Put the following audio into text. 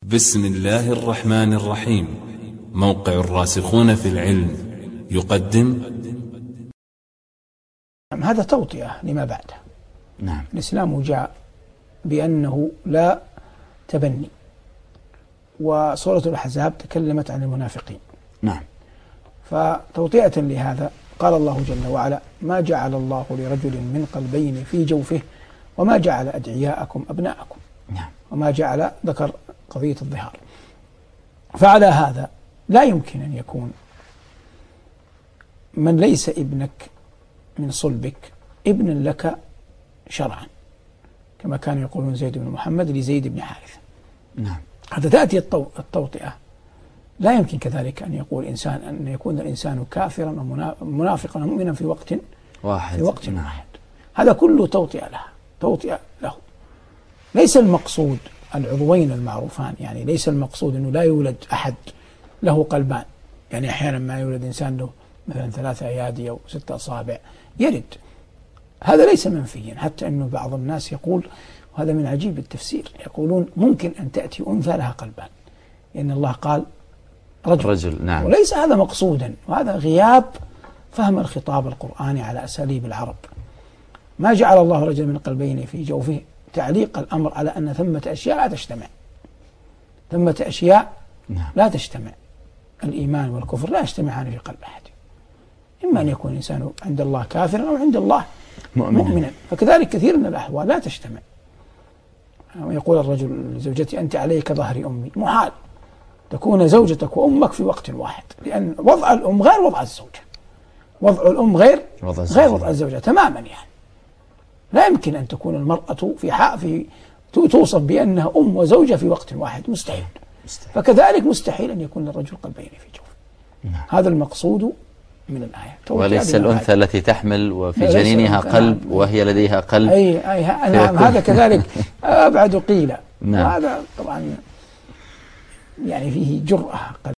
بسم الله الرحمن الرحيم. موقع الراسخون في العلم يقدم. هذا توطئة لما بعده. نعم. الإسلام جاء بأنه لا تبني، وسورة الأحزاب تكلمت عن المنافقين. نعم. فتوطئة لهذا قال الله جل وعلا: ما جعل الله لرجل من قلبين في جوفه وما جعل أدعياءكم أبناءكم. نعم. وما جعل، ذكر قضية الظهار. فعلى هذا لا يمكن أن يكون من ليس ابنك من صلبك ابن لك شرعا، كما كانوا يقولون زيد بن محمد لزيد بن حارثة. نعم. حتى تأتي التوطئة. لا يمكن كذلك أن يقول إنسان أن يكون الإنسان كافرا ومنافقا ومؤمنا في وقت واحد. هذا كله توطئة له. ليس المقصود العضوين المعروفان، يعني ليس المقصود أنه لا يولد أحد له قلبان. يعني أحيانا ما يولد إنسان له مثلا 3 أيادي أو 6 أصابع، يرد. هذا ليس منفيا، حتى أنه بعض الناس يقول، وهذا من عجيب التفسير، يقولون ممكن أن تأتي أنثى لها قلبان، لأن الله قال رجل. نعم. وليس هذا مقصودا، وهذا غياب فهم الخطاب القرآني على أساليب العرب. ما جعل الله رجل من قلبين في جوفه، تعليق الأمر على أن ثمة أشياء لا تجتمع. ثمة أشياء لا تجتمع. الإيمان والكفر لا يجتمعان في قلب أحد. إما أن يكون الإنسان عند الله كافرا أو عند الله مؤمنا. فكذلك كثير من الأحوال لا تجتمع. يقول الرجل لزوجته: أنت علي كظهر أمي. محال تكون زوجتك وأمك في وقت واحد، لأن وضع الأم غير وضع الزوجة، وضع الأم غير وضع الزوجة تماما. يعني لا يمكن أن تكون المرأة في توصف بأنها أم وزوجة في وقت واحد، مستحيل. فكذلك مستحيل أن يكون للرجل قلبين في جوفه. هذا المقصود من الآية. وليس الأنثى التي تحمل وفي جنينها قلب وهي لديها قلب. نعم. هذا كذلك أبعد قيل. نعم. هذا طبعا يعني فيه جرأة.